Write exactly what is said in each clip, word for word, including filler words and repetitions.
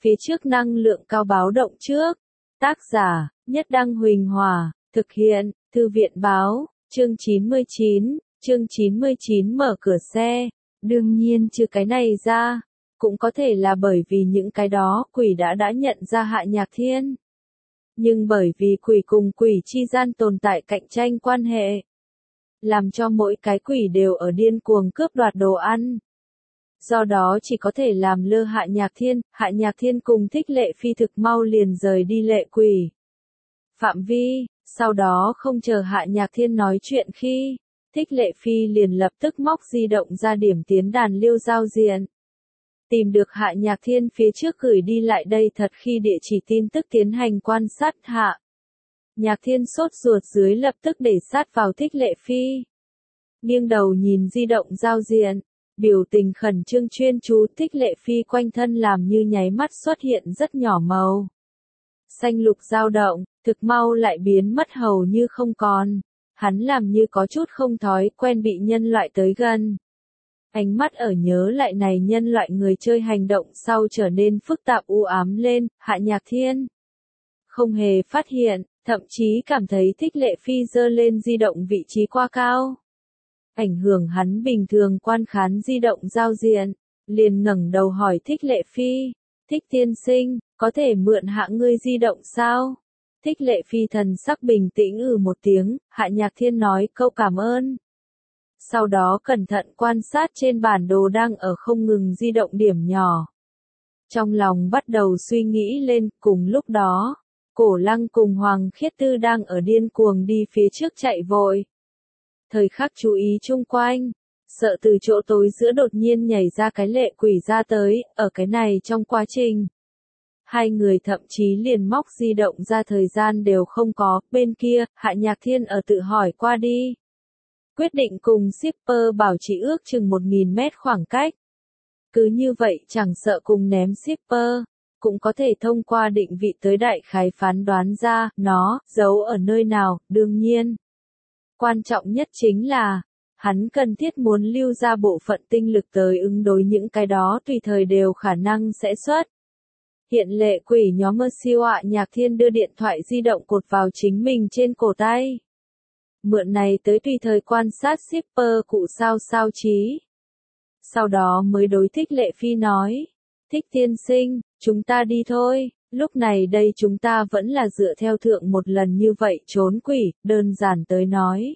phía trước năng lượng cao báo động trước. Tác giả, Nhất Đăng Huỳnh Hòa, thực hiện, Thư viện báo, chương chín mươi chín, chương chín mươi chín mở cửa xe. Đương nhiên trừ cái này ra, cũng có thể là bởi vì những cái đó quỷ đã đã nhận ra Hạ Nhạc Thiên. Nhưng bởi vì quỷ cùng quỷ chi gian tồn tại cạnh tranh quan hệ, làm cho mỗi cái quỷ đều ở điên cuồng cướp đoạt đồ ăn. Do đó chỉ có thể làm lơ Hạ Nhạc Thiên, Hạ Nhạc Thiên cùng Thích Lệ Phi thực mau liền rời đi lệ quỷ phạm vi, sau đó không chờ Hạ Nhạc Thiên nói chuyện khi, Thích Lệ Phi liền lập tức móc di động ra điểm tiến đàn liêu giao diện. Tìm được Hạ Nhạc Thiên phía trước gửi đi lại đây thật khi địa chỉ tin tức tiến hành quan sát. Hạ Nhạc Thiên sốt ruột dưới lập tức để sát vào Thích Lệ Phi. Nghiêng đầu nhìn di động giao diện, biểu tình khẩn trương chuyên chú. Thích Lệ Phi quanh thân làm như nháy mắt xuất hiện rất nhỏ màu xanh lục dao động, thực mau lại biến mất hầu như không còn. Hắn làm như có chút không thói quen bị nhân loại tới gần. Ánh mắt ở nhớ lại này nhân loại người chơi hành động sau trở nên phức tạp u ám lên. Hạ Nhạc Thiên không hề phát hiện, thậm chí cảm thấy Thích Lệ Phi giơ lên di động vị trí quá cao, ảnh hưởng hắn bình thường quan khán di động giao diện, liền ngẩng đầu hỏi Thích Lệ Phi, Thích tiên sinh, có thể mượn hạ ngươi di động sao? Thích Lệ Phi thần sắc bình tĩnh ừ một tiếng. Hạ Nhạc Thiên nói câu cảm ơn. Sau đó cẩn thận quan sát trên bản đồ đang ở không ngừng di động điểm nhỏ. Trong lòng bắt đầu suy nghĩ lên. Cùng lúc đó, Cổ Lăng cùng Hoàng Khiết Tư đang ở điên cuồng đi phía trước chạy vội. Thời khắc chú ý chung quanh, sợ từ chỗ tối giữa đột nhiên nhảy ra cái lệ quỷ ra tới. Ở cái này trong quá trình, hai người thậm chí liền móc di động ra thời gian đều không có. Bên kia, Hạ Nhạc Thiên ở tự hỏi qua đi. Quyết định cùng shipper bảo trì ước chừng một nghìn mét khoảng cách. Cứ như vậy chẳng sợ cùng ném shipper, cũng có thể thông qua định vị tới đại khái phán đoán ra nó giấu ở nơi nào. Đương nhiên, quan trọng nhất chính là, hắn cần thiết muốn lưu ra bộ phận tinh lực tới ứng đối những cái đó tùy thời đều khả năng sẽ xuất hiện lệ quỷ nhóm. Mơ siêu Hạ Nhạc Thiên đưa điện thoại di động cột vào chính mình trên cổ tay. Mượn này tới tùy thời quan sát shipper cụ sao sao trí. Sau đó mới đối Thích Lệ Phi nói, Thích tiên sinh, chúng ta đi thôi. Lúc này đây chúng ta vẫn là dựa theo thượng một lần như vậy trốn quỷ, đơn giản tới nói.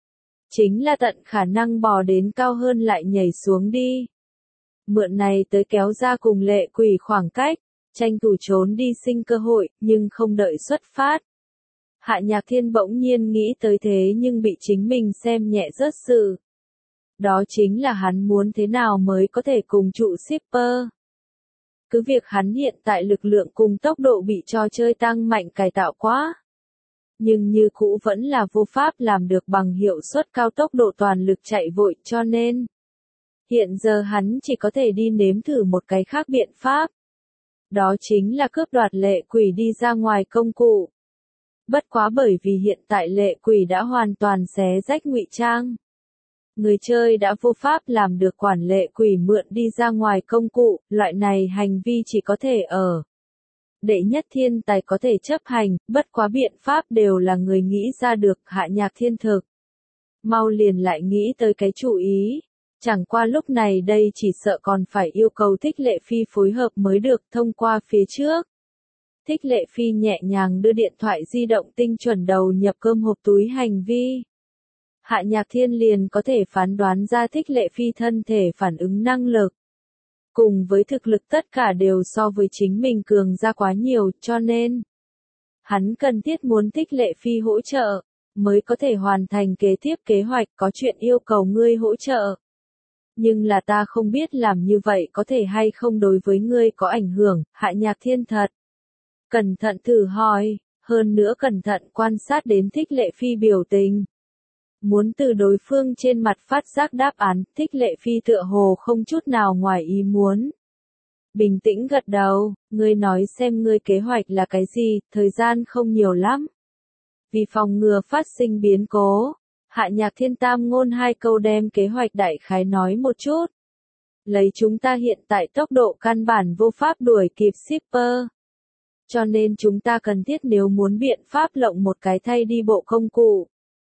Chính là tận khả năng bò đến cao hơn lại nhảy xuống đi. Mượn này tới kéo ra cùng lệ quỷ khoảng cách, tranh thủ trốn đi sinh cơ hội, nhưng không đợi xuất phát. Hạ Nhạc Thiên bỗng nhiên nghĩ tới thế nhưng bị chính mình xem nhẹ rớt sự. Đó chính là hắn muốn thế nào mới có thể cùng trụ shipper. Cứ việc hắn hiện tại lực lượng cùng tốc độ bị trò chơi tăng mạnh cải tạo quá. Nhưng như cũ vẫn là vô pháp làm được bằng hiệu suất cao tốc độ toàn lực chạy vội, cho nên hiện giờ hắn chỉ có thể đi nếm thử một cái khác biện pháp. Đó chính là cướp đoạt lệ quỷ đi ra ngoài công cụ. Bất quá bởi vì hiện tại lệ quỷ đã hoàn toàn xé rách ngụy trang. Người chơi đã vô pháp làm được quản lệ quỷ mượn đi ra ngoài công cụ, loại này hành vi chỉ có thể ở đệ nhất thiên tài có thể chấp hành, bất quá biện pháp đều là người nghĩ ra được. Hạ Nhạc Thiên thực mau liền lại nghĩ tới cái chủ ý. Chẳng qua lúc này đây chỉ sợ còn phải yêu cầu Thích Lệ Phi phối hợp mới được. Thông qua phía trước, Thích Lệ Phi nhẹ nhàng đưa điện thoại di động tinh chuẩn đầu nhập cơm hộp túi hành vi. Hạ Nhạc Thiên liền có thể phán đoán ra Thích Lệ Phi thân thể phản ứng năng lực. Cùng với thực lực tất cả đều so với chính mình cường ra quá nhiều, cho nên hắn cần thiết muốn Thích Lệ Phi hỗ trợ, mới có thể hoàn thành kế tiếp kế hoạch. Có chuyện yêu cầu ngươi hỗ trợ. Nhưng là ta không biết làm như vậy có thể hay không đối với ngươi có ảnh hưởng. Hạ Nhạc Thiên thật cẩn thận thử hỏi, hơn nữa cẩn thận quan sát đến Thích Lệ Phi biểu tình. Muốn từ đối phương trên mặt phát giác đáp án. Thích Lệ Phi tựa hồ không chút nào ngoài ý muốn. Bình tĩnh gật đầu, ngươi nói xem ngươi kế hoạch là cái gì, thời gian không nhiều lắm. Vì phòng ngừa phát sinh biến cố, Hạ Nhạc Thiên tam ngôn hai câu đem kế hoạch đại khái nói một chút. Lấy chúng ta hiện tại tốc độ căn bản vô pháp đuổi kịp shipper. Cho nên chúng ta cần thiết nếu muốn biện pháp lộng một cái thay đi bộ công cụ.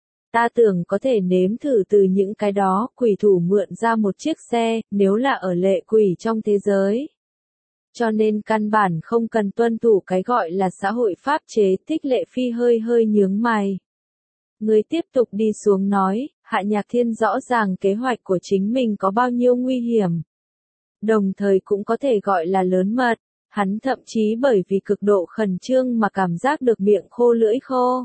Ta tưởng có thể nếm thử từ những cái đó, quỷ thủ mượn ra một chiếc xe, nếu là ở lệ quỷ trong thế giới. Cho nên căn bản không cần tuân thủ cái gọi là xã hội pháp chế. Thích Lệ Phi hơi hơi nhướng mày. Người tiếp tục đi xuống nói, Hạ Nhạc Thiên rõ ràng kế hoạch của chính mình có bao nhiêu nguy hiểm. Đồng thời cũng có thể gọi là lớn mật, hắn thậm chí bởi vì cực độ khẩn trương mà cảm giác được miệng khô lưỡi khô.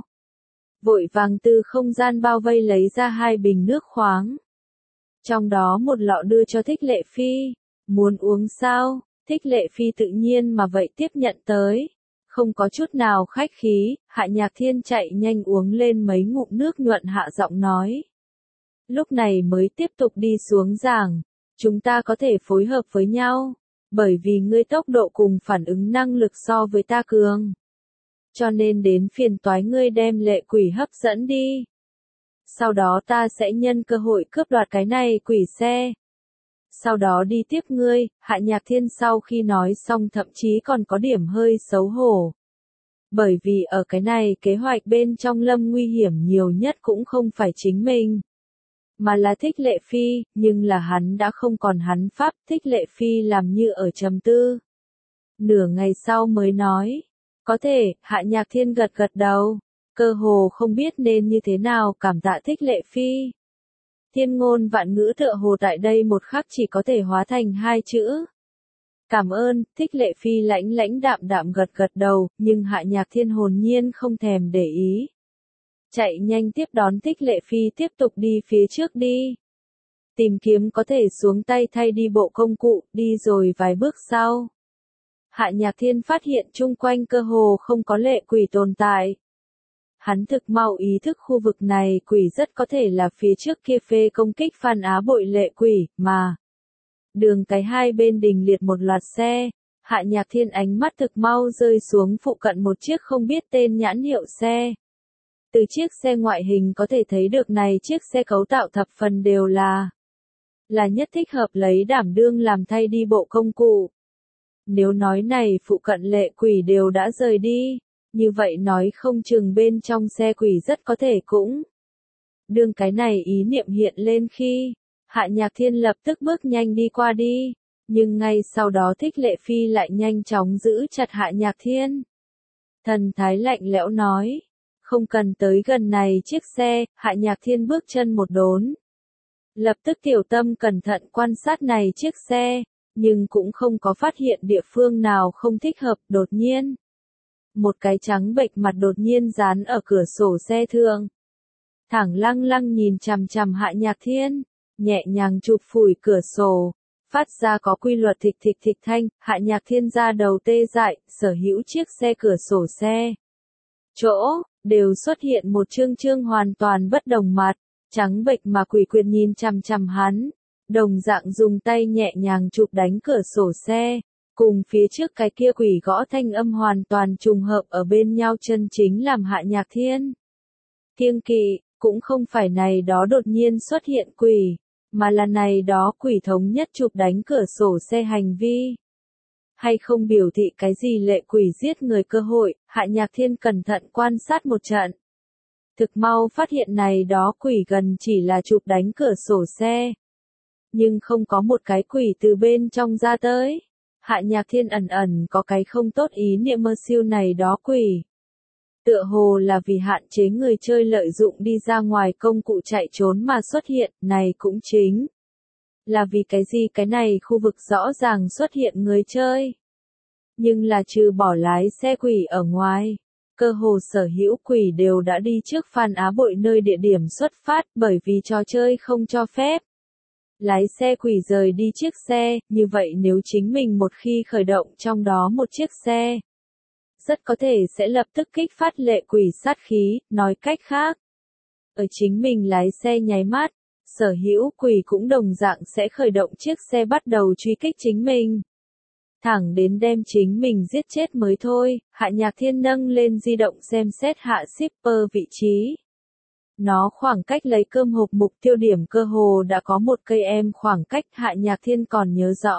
Vội vàng từ không gian bao vây lấy ra hai bình nước khoáng. Trong đó một lọ đưa cho Thích Lệ Phi. Muốn uống sao? Thích Lệ Phi tự nhiên mà vậy tiếp nhận tới. Không có chút nào khách khí, Hạ Nhạc Thiên chạy nhanh uống lên mấy ngụm nước nhuận hạ giọng nói. Lúc này mới tiếp tục đi xuống giảng. Chúng ta có thể phối hợp với nhau. Bởi vì ngươi tốc độ cùng phản ứng năng lực so với ta cường. Cho nên đến phiền toái ngươi đem lệ quỷ hấp dẫn đi. Sau đó ta sẽ nhân cơ hội cướp đoạt cái này quỷ xe. Sau đó đi tiếp ngươi. Hạ Nhạc Thiên sau khi nói xong thậm chí còn có điểm hơi xấu hổ. Bởi vì ở cái này kế hoạch bên trong lâm nguy hiểm nhiều nhất cũng không phải chính mình. Mà là Thích Lệ Phi, nhưng là hắn đã không còn hắn pháp. Thích Lệ Phi làm như ở trầm tư. Nửa ngày sau mới nói. Có thể, Hạ Nhạc Thiên gật gật đầu. Cơ hồ không biết nên như thế nào cảm tạ Thích Lệ Phi. Thiên ngôn vạn ngữ tựa hồ tại đây một khắc chỉ có thể hóa thành hai chữ. Cảm ơn. Thích Lệ Phi lãnh lãnh đạm đạm gật gật đầu, nhưng Hạ Nhạc Thiên hồn nhiên không thèm để ý. Chạy nhanh tiếp đón Thích Lệ Phi tiếp tục đi phía trước đi. Tìm kiếm có thể xuống tay thay đi bộ công cụ, đi rồi vài bước sau. Hạ Nhạc Thiên phát hiện chung quanh cơ hồ không có lệ quỷ tồn tại. Hắn thực mau ý thức khu vực này quỷ rất có thể là phía trước kia phê công kích Phan Á Bội lệ quỷ, mà. Đường cái hai bên đình liệt một loạt xe, Hạ Nhạc Thiên ánh mắt thực mau rơi xuống phụ cận một chiếc không biết tên nhãn hiệu xe. Từ chiếc xe ngoại hình có thể thấy được này chiếc xe cấu tạo thập phần đều là là nhất thích hợp lấy đảm đương làm thay đi bộ công cụ. Nếu nói này phụ cận lệ quỷ đều đã rời đi, như vậy nói không chừng bên trong xe quỷ rất có thể cũng. Đương cái này ý niệm hiện lên khi, Hạ Nhạc Thiên lập tức bước nhanh đi qua đi, nhưng ngay sau đó Thích Lệ Phi lại nhanh chóng giữ chặt Hạ Nhạc Thiên. Thần thái lạnh lẽo nói, không cần tới gần này chiếc xe. Hạ Nhạc Thiên bước chân một đốn. Lập tức tiểu tâm cẩn thận quan sát này chiếc xe, nhưng cũng không có phát hiện địa phương nào không thích hợp. Đột nhiên, một cái trắng bệch mặt đột nhiên dán ở cửa sổ xe thượng. Thẳng lăng lăng nhìn chằm chằm Hạ Nhạc Thiên, nhẹ nhàng chụp phủi cửa sổ, phát ra có quy luật thịch thịch thịch thanh. Hạ Nhạc Thiên ra đầu tê dại, sở hữu chiếc xe cửa sổ xe chỗ đều xuất hiện một trương trương hoàn toàn bất đồng mặt, trắng bệch mà quỷ quyệt nhìn chằm chằm hắn, đồng dạng dùng tay nhẹ nhàng chụp đánh cửa sổ xe, cùng phía trước cái kia quỷ gõ thanh âm hoàn toàn trùng hợp ở bên nhau, chân chính làm Hạ Nhạc Thiên kiêng kỵ, cũng không phải này đó đột nhiên xuất hiện quỷ, mà là này đó quỷ thống nhất chụp đánh cửa sổ xe hành vi. Hay không biểu thị cái gì lệ quỷ giết người cơ hội. Hạ Nhạc Thiên cẩn thận quan sát một trận. Thực mau phát hiện này đó quỷ gần chỉ là chụp đánh cửa sổ xe. Nhưng không có một cái quỷ từ bên trong ra tới. Hạ Nhạc Thiên ẩn ẩn có cái không tốt ý niệm mơ siêu này đó quỷ. Tựa hồ là vì hạn chế người chơi lợi dụng đi ra ngoài công cụ chạy trốn mà xuất hiện, này cũng chính là vì cái gì cái này khu vực rõ ràng xuất hiện người chơi. Nhưng là trừ bỏ lái xe quỷ ở ngoài, cơ hồ sở hữu quỷ đều đã đi trước Phan Á Bội nơi địa điểm xuất phát, bởi vì trò chơi không cho phép lái xe quỷ rời đi chiếc xe. Như vậy nếu chính mình một khi khởi động trong đó một chiếc xe, rất có thể sẽ lập tức kích phát lệ quỷ sát khí. Nói cách khác, ở chính mình lái xe nháy mắt, sở hữu quỷ cũng đồng dạng sẽ khởi động chiếc xe bắt đầu truy kích chính mình, thẳng đến đem chính mình giết chết mới thôi. Hạ Nhạc Thiên nâng lên di động xem xét hạ shipper vị trí. Nó khoảng cách lấy cơm hộp mục tiêu điểm cơ hồ đã có một cây em khoảng cách. Hạ Nhạc Thiên còn nhớ rõ.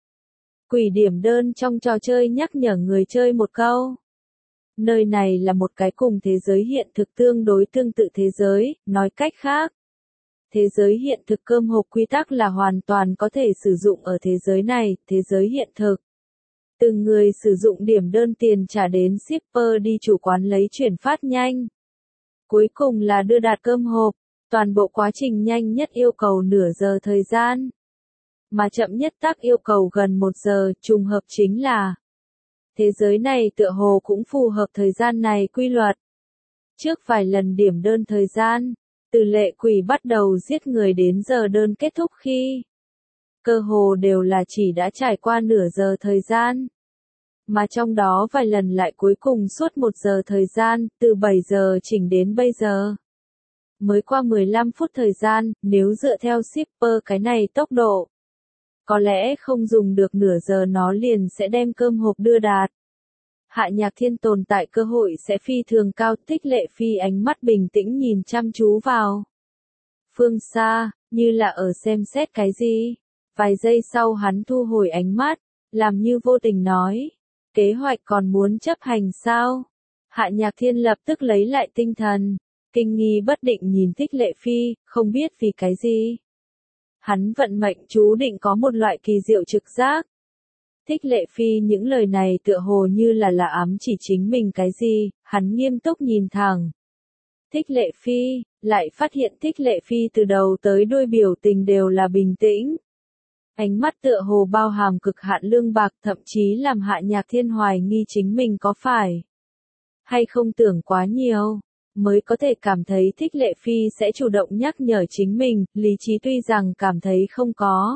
Quỷ điểm đơn trong trò chơi nhắc nhở người chơi một câu. Nơi này là một cái cùng thế giới hiện thực tương đối tương tự thế giới, nói cách khác. Thế giới hiện thực cơm hộp quy tắc là hoàn toàn có thể sử dụng ở thế giới này, thế giới hiện thực. Từng người sử dụng điểm đơn tiền trả đến shipper đi chủ quán lấy chuyển phát nhanh. Cuối cùng là đưa đạt cơm hộp, toàn bộ quá trình nhanh nhất yêu cầu nửa giờ thời gian. Mà chậm nhất tác yêu cầu gần một giờ, trùng hợp chính là thế giới này tựa hồ cũng phù hợp thời gian này quy luật. Trước vài lần điểm đơn thời gian, từ lệ quỷ bắt đầu giết người đến giờ đơn kết thúc khi cơ hồ đều là chỉ đã trải qua nửa giờ thời gian. Mà trong đó vài lần lại cuối cùng suốt một giờ thời gian, từ bảy giờ chỉnh đến bây giờ. Mới qua mười lăm phút thời gian, nếu dựa theo shipper cái này tốc độ. Có lẽ không dùng được nửa giờ nó liền sẽ đem cơm hộp đưa đạt. Hạ Nhạc Thiên tồn tại cơ hội sẽ phi thường cao. Thích Lệ Phi ánh mắt bình tĩnh nhìn chăm chú vào phương xa, như là ở xem xét cái gì. Vài giây sau hắn thu hồi ánh mắt, làm như vô tình nói. Kế hoạch còn muốn chấp hành sao? Hạ Nhạc Thiên lập tức lấy lại tinh thần, kinh nghi bất định nhìn Thích Lệ Phi, không biết vì cái gì. Hắn vận mệnh chú định có một loại kỳ diệu trực giác. Thích Lệ Phi những lời này tựa hồ như là là ám chỉ chính mình cái gì, hắn nghiêm túc nhìn thẳng. Thích Lệ Phi, lại phát hiện Thích Lệ Phi từ đầu tới đuôi biểu tình đều là bình tĩnh. Ánh mắt tựa hồ bao hàm cực hạn lương bạc, thậm chí làm Hạ Nhạc Thiên hoài nghi chính mình có phải hay không tưởng quá nhiều, mới có thể cảm thấy Thích Lệ Phi sẽ chủ động nhắc nhở chính mình. Lý trí tuy rằng cảm thấy không có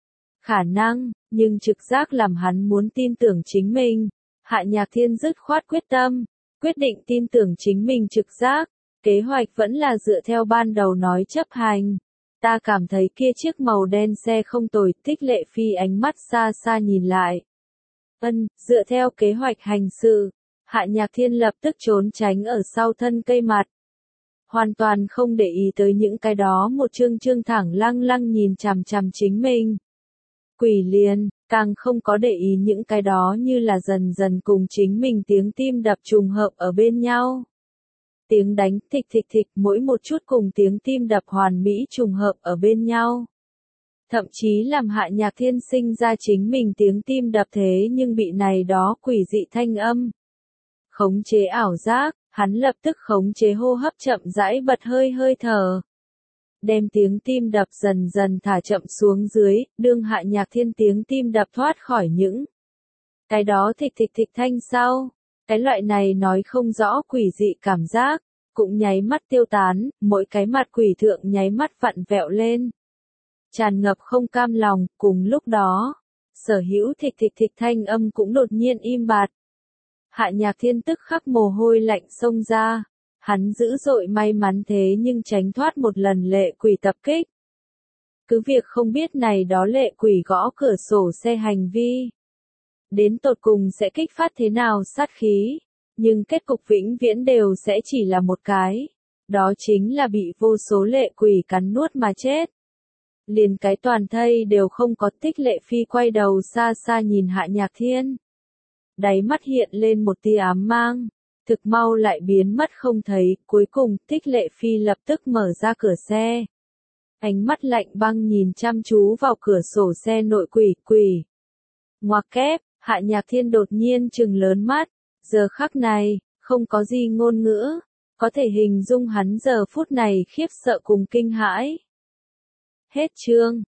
khả năng, nhưng trực giác làm hắn muốn tin tưởng chính mình. Hạ Nhạc Thiên dứt khoát quyết tâm, quyết định tin tưởng chính mình trực giác. Kế hoạch vẫn là dựa theo ban đầu nói chấp hành. Ta cảm thấy kia chiếc màu đen xe không tồi. Thích Lệ Phi ánh mắt xa xa nhìn lại. Ân, dựa theo kế hoạch hành sự. Hạ Nhạc Thiên lập tức trốn tránh ở sau thân cây mặt. Hoàn toàn không để ý tới những cái đó một chương chương thẳng lăng lăng nhìn chằm chằm chính mình. Quỷ liền, càng không có để ý những cái đó như là dần dần cùng chính mình tiếng tim đập trùng hợp ở bên nhau. Tiếng đánh thịch thịch thịch mỗi một chút cùng tiếng tim đập hoàn mỹ trùng hợp ở bên nhau. Thậm chí làm Hạ Nhạc Thiên sinh ra chính mình tiếng tim đập thế nhưng bị này đó quỷ dị thanh âm. Khống chế ảo giác, hắn lập tức khống chế hô hấp chậm rãi bật hơi hơi thở. Đem tiếng tim đập dần dần thả chậm xuống dưới, đương Hạ Nhạc Thiên tiếng tim đập thoát khỏi những cái đó thịch thịch thịch thanh sau. Cái loại này nói không rõ quỷ dị cảm giác, cũng nháy mắt tiêu tán, mỗi cái mặt quỷ thượng nháy mắt vặn vẹo lên. Tràn ngập không cam lòng, cùng lúc đó, sở hữu thịch thịch thịch thanh âm cũng đột nhiên im bặt. Hạ Nhạc Thiên tức khắc mồ hôi lạnh xông ra, hắn dữ dội may mắn thế nhưng tránh thoát một lần lệ quỷ tập kích. Cứ việc không biết này đó lệ quỷ gõ cửa sổ xe hành vi. Đến tột cùng sẽ kích phát thế nào sát khí, nhưng kết cục vĩnh viễn đều sẽ chỉ là một cái. Đó chính là bị vô số lệ quỷ cắn nuốt mà chết. Liền cái toàn thây đều không có. Thích Lệ Phi quay đầu xa xa nhìn Hạ Nhạc Thiên. Đáy mắt hiện lên một tia ám mang, thực mau lại biến mất không thấy. Cuối cùng Thích Lệ Phi lập tức mở ra cửa xe. Ánh mắt lạnh băng nhìn chăm chú vào cửa sổ xe nội. Quỷ, quỷ. Ngoặc kép, Hạ Nhạc Thiên đột nhiên trừng lớn mắt. Giờ khắc này, không có gì ngôn ngữ, có thể hình dung hắn giờ phút này khiếp sợ cùng kinh hãi. Hết chương.